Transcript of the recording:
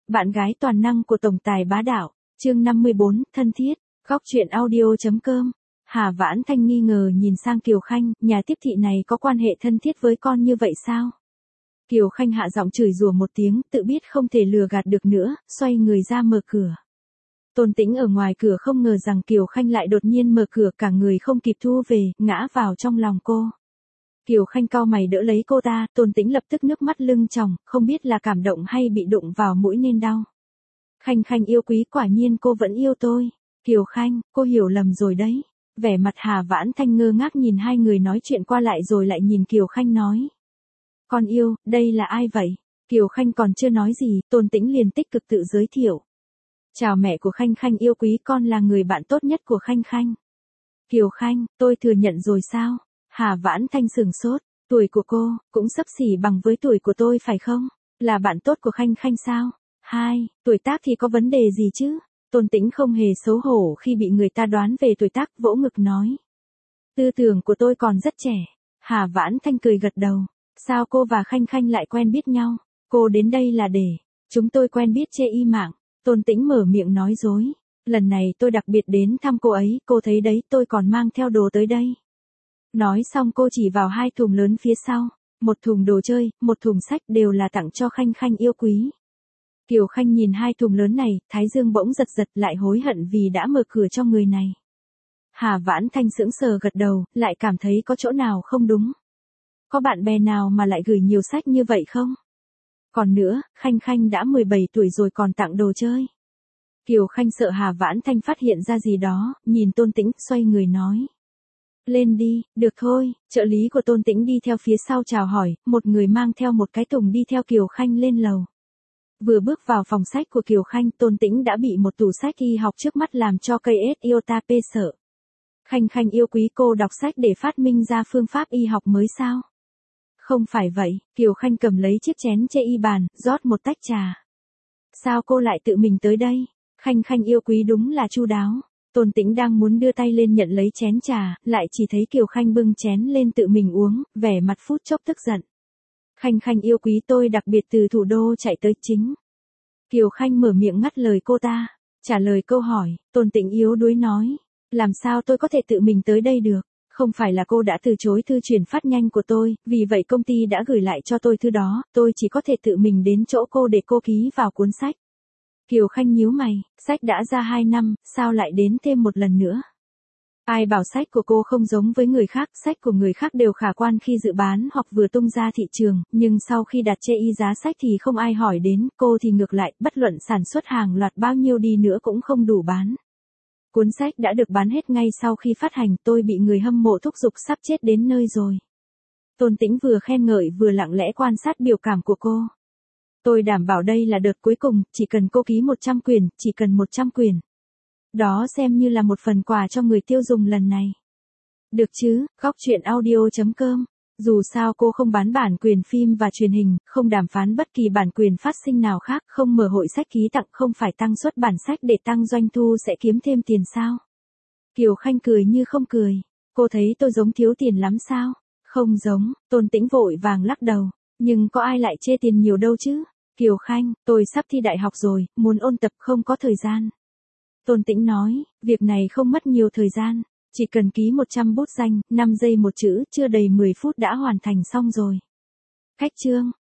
Bạn gái toàn năng của tổng tài bá đạo, chương 54, thân thiết, góc truyện audio.com. Hà Vãn Thanh nghi ngờ nhìn sang Kiều Khanh, nhà tiếp thị này có quan hệ thân thiết với con như vậy sao? Kiều Khanh hạ giọng chửi rủa một tiếng, tự biết không thể lừa gạt được nữa, xoay người ra mở cửa. Tôn Tĩnh ở ngoài cửa không ngờ rằng Kiều Khanh lại đột nhiên mở cửa, cả người không kịp thu về, ngã vào trong lòng cô. Kiều Khanh cau mày đỡ lấy cô ta, Tôn Tĩnh lập tức nước mắt lưng tròng, không biết là cảm động hay bị đụng vào mũi nên đau. Khanh Khanh yêu quý, quả nhiên cô vẫn yêu tôi. Kiều Khanh, cô hiểu lầm rồi đấy. Vẻ mặt Hà Vãn Thanh ngơ ngác nhìn hai người nói chuyện qua lại rồi lại nhìn Kiều Khanh nói. Con yêu, đây là ai vậy? Kiều Khanh còn chưa nói gì, Tôn Tĩnh liền tích cực tự giới thiệu. Chào mẹ của Khanh Khanh yêu quý, con là người bạn tốt nhất của Khanh Khanh. Kiều Khanh, tôi thừa nhận rồi sao? Hà Vãn Thanh sửng sốt, tuổi của cô, cũng xấp xỉ bằng với tuổi của tôi phải không? Là bạn tốt của Khanh Khanh sao? Hai, tuổi tác thì có vấn đề gì chứ? Tôn Tĩnh không hề xấu hổ khi bị người ta đoán về tuổi tác, vỗ ngực nói. Tư tưởng của tôi còn rất trẻ. Hà Vãn Thanh cười gật đầu. Sao cô và Khanh Khanh lại quen biết nhau? Cô đến đây là để chúng tôi quen biết chê y mạng. Tôn Tĩnh mở miệng nói dối. Lần này tôi đặc biệt đến thăm cô ấy, cô thấy đấy, tôi còn mang theo đồ tới đây. Nói xong cô chỉ vào hai thùng lớn phía sau. Một thùng đồ chơi, một thùng sách, đều là tặng cho Khanh Khanh yêu quý. Kiều Khanh nhìn hai thùng lớn này, thái dương bỗng giật giật, lại hối hận vì đã mở cửa cho người này. Hà Vãn Thanh sững sờ gật đầu, lại cảm thấy có chỗ nào không đúng. Có bạn bè nào mà lại gửi nhiều sách như vậy không? Còn nữa, Khanh Khanh đã 17 tuổi rồi còn tặng đồ chơi. Kiều Khanh sợ Hà Vãn Thanh phát hiện ra gì đó, nhìn Tôn Tĩnh, xoay người nói. Lên đi, được thôi. Trợ lý của Tôn Tĩnh đi theo phía sau chào hỏi, một người mang theo một cái thùng đi theo Kiều Khanh lên lầu. Vừa bước vào phòng sách của Kiều Khanh, Tôn Tĩnh đã bị một tủ sách y học trước mắt làm cho cây iota p sợ. Khanh Khanh yêu quý, cô đọc sách để phát minh ra phương pháp y học mới sao? Không phải vậy, Kiều Khanh cầm lấy chiếc chén chê y bàn, rót một tách trà. Sao cô lại tự mình tới đây? Khanh Khanh yêu quý đúng là chu đáo. Tôn Tĩnh đang muốn đưa tay lên nhận lấy chén trà, lại chỉ thấy Kiều Khanh bưng chén lên tự mình uống, vẻ mặt phút chốc tức giận. Khanh Khanh yêu quý, tôi đặc biệt từ thủ đô chạy tới chính. Kiều Khanh mở miệng ngắt lời cô ta. Trả lời câu hỏi, Tôn Tĩnh yếu đuối nói. Làm sao tôi có thể tự mình tới đây được? Không phải là cô đã từ chối thư chuyển phát nhanh của tôi, vì vậy công ty đã gửi lại cho tôi thư đó, tôi chỉ có thể tự mình đến chỗ cô để cô ký vào cuốn sách. Kiều Khanh nhíu mày, sách đã ra 2 năm, sao lại đến thêm một lần nữa? Ai bảo sách của cô không giống với người khác, sách của người khác đều khả quan khi dự bán hoặc vừa tung ra thị trường, nhưng sau khi đặt chê y giá sách thì không ai hỏi đến, cô thì ngược lại, bất luận sản xuất hàng loạt bao nhiêu đi nữa cũng không đủ bán. Cuốn sách đã được bán hết ngay sau khi phát hành, tôi bị người hâm mộ thúc giục sắp chết đến nơi rồi. Tôn Tĩnh vừa khen ngợi vừa lặng lẽ quan sát biểu cảm của cô. Tôi đảm bảo đây là đợt cuối cùng, chỉ cần cô ký 100 quyển, chỉ cần 100 quyển. Đó xem như là một phần quà cho người tiêu dùng lần này. Được chứ, góc truyện audio.com. Dù sao cô không bán bản quyền phim và truyền hình, không đàm phán bất kỳ bản quyền phát sinh nào khác, không mở hội sách ký tặng, không phải tăng xuất bản sách để tăng doanh thu sẽ kiếm thêm tiền sao? Kiều Khanh cười như không cười. Cô thấy tôi giống thiếu tiền lắm sao? Không giống, Tôn Tĩnh vội vàng lắc đầu. Nhưng có ai lại chê tiền nhiều đâu chứ? Kiều Khanh, tôi sắp thi đại học rồi, muốn ôn tập không có thời gian. Tôn Tĩnh nói, việc này không mất nhiều thời gian. Chỉ cần ký 100 bút danh, 5 giây một chữ, chưa đầy 10 phút đã hoàn thành xong rồi. Cách chương.